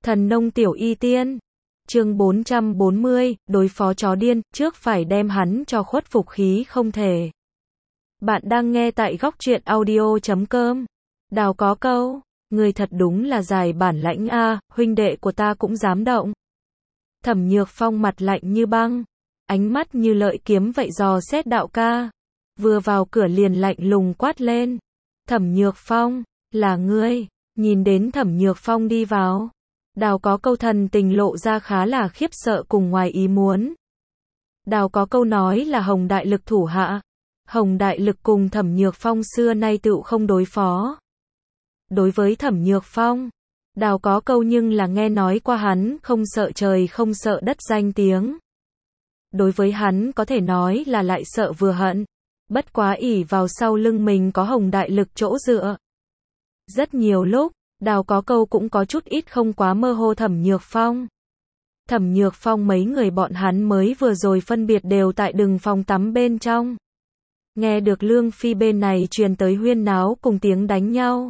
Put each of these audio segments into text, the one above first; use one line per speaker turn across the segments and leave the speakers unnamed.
Thần nông tiểu y tiên. Chương 440, đối phó chó điên, trước phải đem hắn cho khuất phục khí không thể. Bạn đang nghe tại góc truyện audio.com. Đào có câu, người thật đúng là dài bản lãnh a, huynh đệ của ta cũng dám động. Thẩm Nhược Phong mặt lạnh như băng, ánh mắt như lợi kiếm vậy dò xét đạo ca. Vừa vào cửa liền lạnh lùng quát lên. Thẩm Nhược Phong, là ngươi? Nhìn đến Thẩm Nhược Phong đi vào, Đào có câu thần tình lộ ra khá là khiếp sợ cùng ngoài ý muốn. Đào có câu nói là Hồng Đại Lực thủ hạ. Hồng Đại Lực cùng Thẩm Nhược Phong xưa nay tựu không đối phó. Đối với Thẩm Nhược Phong, Đào có câu nhưng là nghe nói qua hắn không sợ trời không sợ đất danh tiếng. Đối với hắn có thể nói là lại sợ vừa hận. Bất quá ỷ vào sau lưng mình có Hồng Đại Lực chỗ dựa. Rất nhiều lúc, Đào có câu cũng có chút ít không quá mơ hồ Thẩm Nhược Phong. Thẩm Nhược Phong mấy người bọn hắn mới vừa rồi phân biệt đều tại đừng phòng tắm bên trong. Nghe được Lương Phi bên này truyền tới huyên náo cùng tiếng đánh nhau.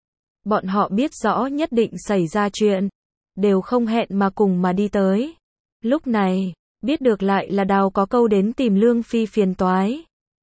Bọn họ biết rõ nhất định xảy ra chuyện. Đều không hẹn mà cùng mà đi tới. Lúc này, biết được lại là Đào có câu đến tìm Lương Phi phiền toái.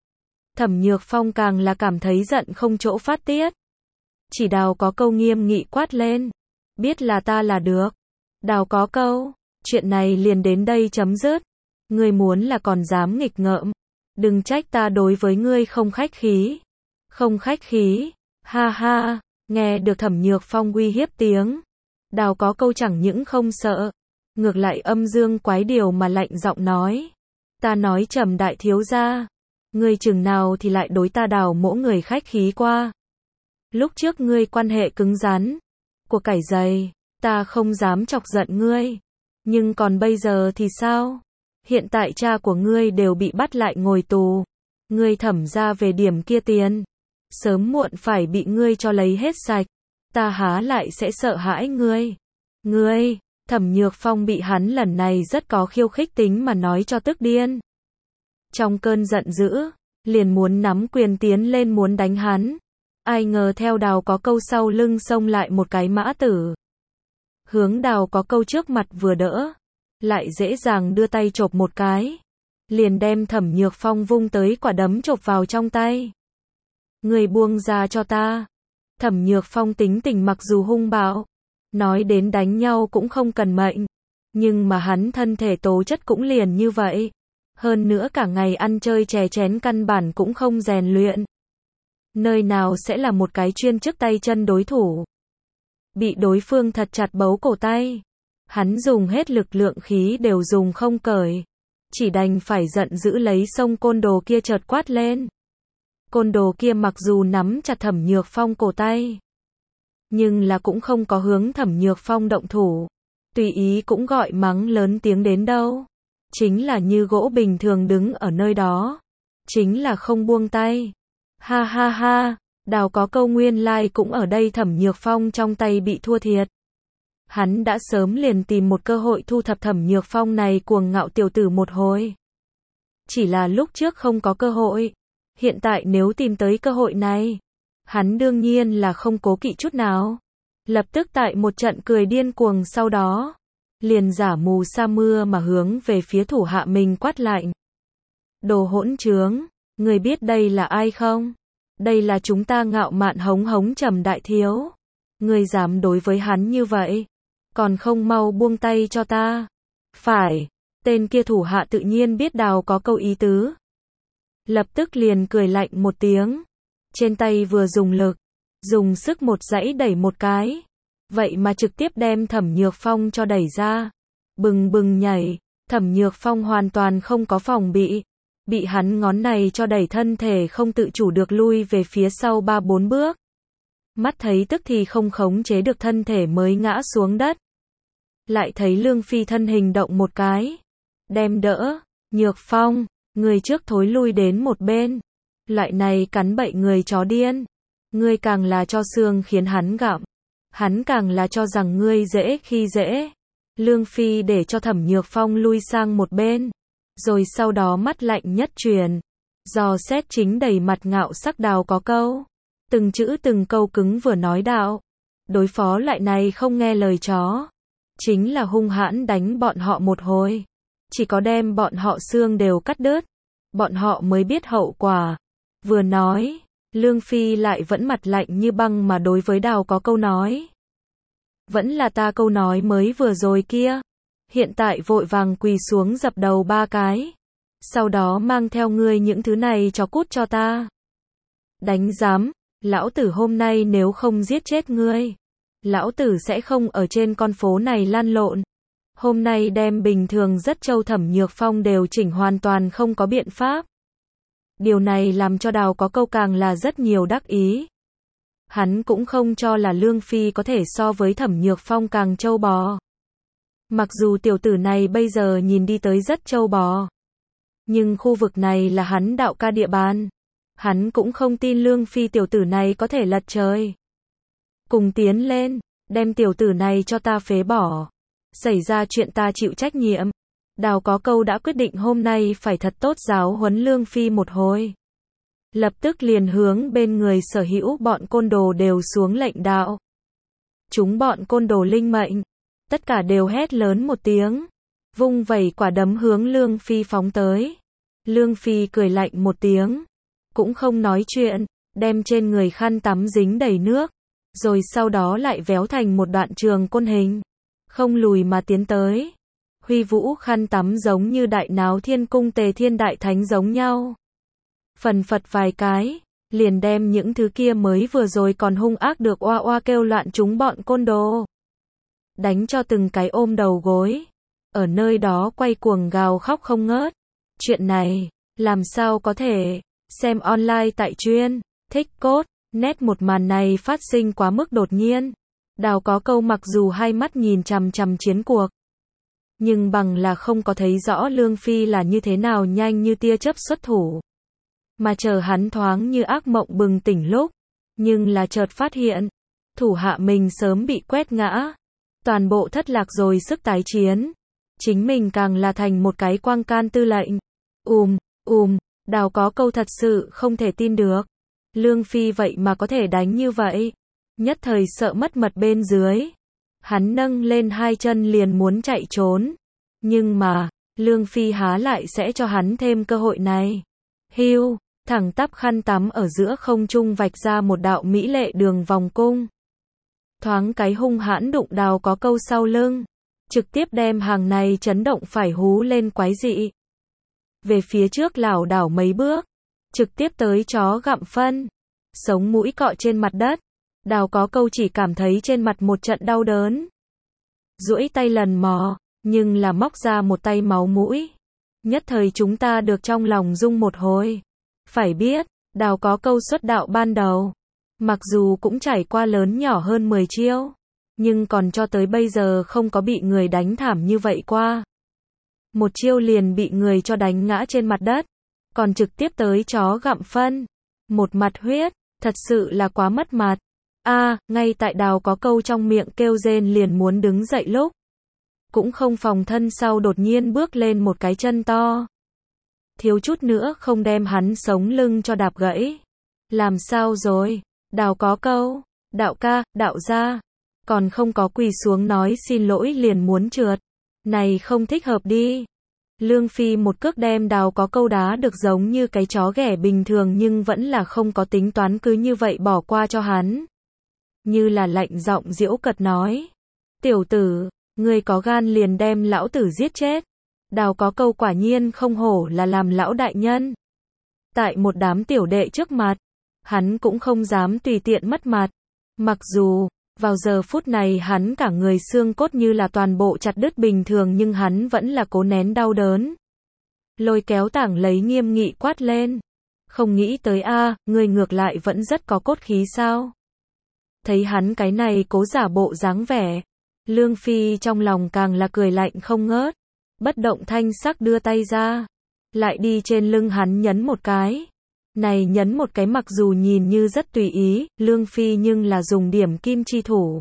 Thẩm Nhược Phong càng là cảm thấy giận không chỗ phát tiết. Chỉ Đào có câu nghiêm nghị quát lên. Biết là ta là được. Đào có câu, chuyện này liền đến đây chấm dứt. Ngươi muốn là còn dám nghịch ngợm. Đừng trách ta đối với ngươi không khách khí. Không khách khí, ha ha, nghe được Thẩm Nhược Phong uy hiếp tiếng. Đào có câu chẳng những không sợ. Ngược lại âm dương quái điều mà lạnh giọng nói. Ta nói Trầm đại thiếu gia. Ngươi chừng nào thì lại đối ta Đào mỗ người khách khí qua. Lúc trước ngươi quan hệ cứng rắn, của cải dày, ta không dám chọc giận ngươi. Nhưng còn bây giờ thì sao? Hiện tại cha của ngươi đều bị bắt lại ngồi tù. Ngươi Thẩm ra về điểm kia tiền. Sớm muộn phải bị ngươi cho lấy hết sạch. Ta há lại sẽ sợ hãi ngươi. Ngươi, Thẩm Nhược Phong bị hắn lần này rất có khiêu khích tính mà nói cho tức điên. Trong cơn giận dữ, liền muốn nắm quyền tiến lên muốn đánh hắn. Ai ngờ theo Đào có câu sau lưng xông lại một cái mã tử. Hướng Đào có câu trước mặt vừa đỡ. Lại dễ dàng đưa tay chộp một cái. Liền đem Thẩm Nhược Phong vung tới quả đấm chộp vào trong tay. Người buông ra cho ta. Thẩm Nhược Phong tính tình mặc dù hung bạo. Nói đến đánh nhau cũng không cần mệnh. Nhưng mà hắn thân thể tố chất cũng liền như vậy. Hơn nữa cả ngày ăn chơi chè chén căn bản cũng không rèn luyện. Nơi nào sẽ là một cái chuyên chức tay chân đối thủ. Bị đối phương thật chặt bấu cổ tay. Hắn dùng hết lực lượng khí đều dùng không cởi. Chỉ đành phải giận dữ lấy xông côn đồ kia chợt quát lên. Côn đồ kia mặc dù nắm chặt Thẩm Nhược Phong cổ tay. Nhưng là cũng không có hướng Thẩm Nhược Phong động thủ. Tùy ý cũng gọi mắng lớn tiếng đến đâu. Chính là như gỗ bình thường đứng ở nơi đó. Chính là không buông tay. Ha ha ha, Đào có câu nguyên lai cũng ở đây Thẩm Nhược Phong trong tay bị thua thiệt. Hắn đã sớm liền tìm một cơ hội thu thập Thẩm Nhược Phong này cuồng ngạo tiểu tử một hồi. Chỉ là lúc trước không có cơ hội. Hiện tại nếu tìm tới cơ hội này, hắn đương nhiên là không cố kỵ chút nào. Lập tức tại một trận cười điên cuồng sau đó, liền giả mù sa mưa mà hướng về phía thủ hạ mình quát lạnh. Đồ hỗn trướng, người biết đây là ai không? Đây là chúng ta ngạo mạn hống hống Trầm đại thiếu. Người dám đối với hắn như vậy, còn không mau buông tay cho ta. Phải, tên kia thủ hạ tự nhiên biết Đào có câu ý tứ. Lập tức liền cười lạnh một tiếng. Trên tay vừa dùng lực, dùng sức một dãy đẩy một cái. Vậy mà trực tiếp đem Thẩm Nhược Phong cho đẩy ra. Bừng bừng nhảy, Thẩm Nhược Phong hoàn toàn không có phòng bị. Bị hắn ngón này cho đẩy thân thể không tự chủ được lui về phía sau 3-4 bước. Mắt thấy tức thì không khống chế được thân thể mới ngã xuống đất. Lại thấy Lương Phi thân hình động một cái. Đem đỡ, Nhược Phong, người trước thối lui đến một bên. Loại này cắn bậy người chó điên. Ngươi càng là cho xương khiến hắn gặm. Hắn càng là cho rằng ngươi dễ khi dễ. Lương Phi để cho Thẩm Nhược Phong lui sang một bên. Rồi sau đó mắt lạnh nhất truyền. Dò xét chính đầy mặt ngạo sắc Đào có câu. Từng chữ từng câu cứng vừa nói đạo. Đối phó loại này không nghe lời chó. chính là hung hãn đánh bọn họ một hồi. Chỉ có đem bọn họ xương đều cắt đứt, bọn họ mới biết hậu quả. Vừa nói, Lương Phi lại vẫn mặt lạnh như băng mà đối với Đào có câu nói. Vẫn là ta câu nói mới vừa rồi kia. Hiện tại vội vàng quỳ xuống dập đầu 3 cái. Sau đó mang theo ngươi những thứ này cho cút cho ta. Đánh giám, lão tử hôm nay nếu không giết chết ngươi, lão tử sẽ không ở trên con phố này lan lộn. Hôm nay đem bình thường rất châu Thẩm Nhược Phong đều chỉnh hoàn toàn không có biện pháp. Điều này làm cho Đào có câu càng là rất nhiều đắc ý. Hắn cũng không cho là Lương Phi có thể so với Thẩm Nhược Phong càng châu bò. Mặc dù tiểu tử này bây giờ nhìn đi tới rất châu bò, nhưng khu vực này là hắn Đạo ca địa bàn. Hắn cũng không tin Lương Phi tiểu tử này có thể lật trời. Cùng tiến lên, đem tiểu tử này cho ta phế bỏ. Xảy ra chuyện ta chịu trách nhiệm. Đào có câu đã quyết định hôm nay phải thật tốt giáo huấn Lương Phi một hồi. Lập tức liền hướng bên người sở hữu bọn côn đồ đều xuống lệnh đạo. Chúng bọn côn đồ linh mệnh, tất cả đều hét lớn một tiếng, vung vẩy quả đấm hướng Lương Phi phóng tới. Lương Phi cười lạnh một tiếng, cũng không nói chuyện, đem trên người khăn tắm dính đầy nước, rồi sau đó lại véo thành một đoạn trường côn hình, không lùi mà tiến tới. Huy vũ khăn tắm giống như đại náo thiên cung Tề Thiên Đại Thánh giống nhau. Phần phật vài cái, liền đem những thứ kia mới vừa rồi còn hung ác được oa oa kêu loạn chúng bọn côn đồ. Đánh cho từng cái ôm đầu gối. Ở nơi đó quay cuồng gào khóc không ngớt. Chuyện này, làm sao có thể, xem online tại chuyên, thích cốt, nét một màn này phát sinh quá mức đột nhiên. Đào có câu mặc dù hai mắt nhìn chằm chằm chiến cuộc, nhưng bằng là không có thấy rõ Lương Phi là như thế nào nhanh như tia chớp xuất thủ. Mà chờ hắn thoáng như ác mộng bừng tỉnh lúc, nhưng là chợt phát hiện, thủ hạ mình sớm bị quét ngã, toàn bộ thất lạc rồi sức tái chiến. Chính mình càng là thành một cái quang can tư lệnh. Đào có câu thật sự không thể tin được. Lương Phi vậy mà có thể đánh như vậy. Nhất thời sợ mất mật bên dưới. Hắn nâng lên hai chân liền muốn chạy trốn. Nhưng mà, Lương Phi há lại sẽ cho hắn thêm cơ hội này. Hưu, thẳng tắp khăn tắm ở giữa không trung vạch ra một đạo mỹ lệ đường vòng cung. Thoáng cái hung hãn đụng Đào có câu sau lưng. Trực tiếp đem hàng này chấn động phải hú lên quái dị. Về phía trước lảo đảo mấy bước. Trực tiếp tới chó gặm phân. Sống mũi cọ trên mặt đất. Đào có câu chỉ cảm thấy trên mặt một trận đau đớn. Duỗi tay lần mò, nhưng là móc ra một tay máu mũi. Nhất thời chúng ta được trong lòng rung một hồi. Phải biết, Đào có câu xuất đạo ban đầu. Mặc dù cũng trải qua lớn nhỏ hơn 10 chiêu. Nhưng còn cho tới bây giờ không có bị người đánh thảm như vậy qua. Một chiêu liền bị người cho đánh ngã trên mặt đất. Còn trực tiếp tới chó gặm phân. Một mặt huyết, thật sự là quá mất mặt. Ngay tại Đào có câu trong miệng kêu rên liền muốn đứng dậy lúc. Cũng không phòng thân sau đột nhiên bước lên một cái chân to. Thiếu chút nữa không đem hắn sống lưng cho đạp gãy. Làm sao rồi? Đào có câu, đạo ca, đạo gia. Còn không có quỳ xuống nói xin lỗi liền muốn trượt. Này không thích hợp đi. Lương Phi một cước đem Đào có câu đá được giống như cái chó ghẻ bình thường nhưng vẫn là không có tính toán cứ như vậy bỏ qua cho hắn. Như là lạnh giọng giễu cợt nói. Tiểu tử, ngươi có gan liền đem lão tử giết chết. Đào có câu quả nhiên không hổ là làm lão đại nhân. Tại một đám tiểu đệ trước mặt, hắn cũng không dám tùy tiện mất mặt. Mặc dù, vào giờ phút này hắn cả người xương cốt như là toàn bộ chặt đứt bình thường nhưng hắn vẫn là cố nén đau đớn. Lôi kéo Tảng lấy nghiêm nghị quát lên. Không nghĩ tới ngươi ngược lại vẫn rất có cốt khí sao? Thấy hắn cái này cố giả bộ dáng vẻ. Lương Phi trong lòng càng là cười lạnh không ngớt. Bất động thanh sắc đưa tay ra. Lại đi trên lưng hắn nhấn một cái. Này nhấn một cái mặc dù nhìn như rất tùy ý, Lương Phi nhưng là dùng điểm kim chi thủ.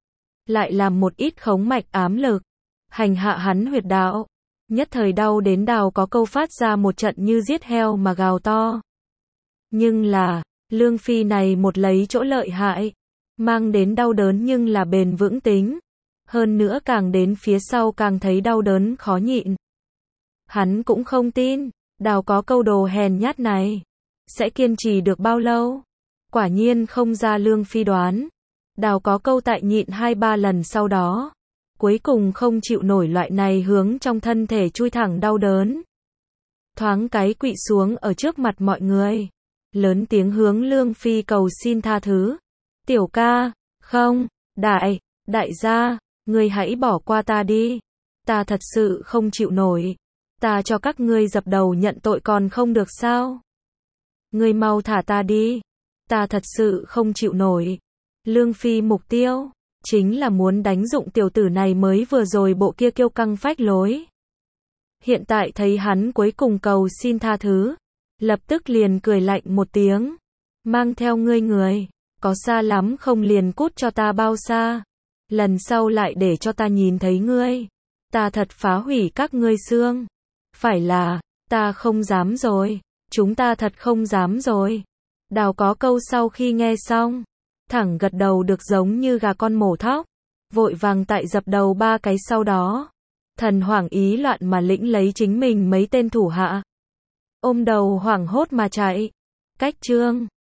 Lại làm một ít khống mạch ám lực. Hành hạ hắn huyệt đạo. Nhất thời đau đến Đào có câu phát ra một trận như giết heo mà gào to. Nhưng là, Lương Phi này một lấy chỗ lợi hại. Mang đến đau đớn nhưng là bền vững tính. Hơn nữa càng đến phía sau càng thấy đau đớn khó nhịn. Hắn cũng không tin, Đào có câu đồ hèn nhát này sẽ kiên trì được bao lâu. Quả nhiên không ra Lương Phi đoán. Đào có câu tại nhịn 2-3 lần sau đó, cuối cùng không chịu nổi loại này hướng trong thân thể chui thẳng đau đớn. Thoáng cái quỵ xuống ở trước mặt mọi người, lớn tiếng hướng Lương Phi cầu xin tha thứ. Tiểu ca, không, đại gia, ngươi hãy bỏ qua ta đi. Ta thật sự không chịu nổi. Ta cho các ngươi dập đầu nhận tội còn không được sao? Ngươi mau thả ta đi. Ta thật sự không chịu nổi. Lương Phi mục tiêu chính là muốn đánh dụng tiểu tử này mới vừa rồi bộ kia kiêu căng phách lối. Hiện tại thấy hắn cuối cùng cầu xin tha thứ, lập tức liền cười lạnh một tiếng. Mang theo ngươi người, có xa lắm không liền cút cho ta bao xa. Lần sau lại để cho ta nhìn thấy ngươi, ta thật phá hủy các ngươi xương. Phải là, ta không dám rồi, chúng ta thật không dám rồi. Đào có câu sau khi nghe xong, thẳng gật đầu được giống như gà con mổ thóc, vội vàng tại dập đầu 3 cái sau đó. Thần hoảng ý loạn mà lĩnh lấy chính mình mấy tên thủ hạ. Ôm đầu hoảng hốt mà chạy. Cách chương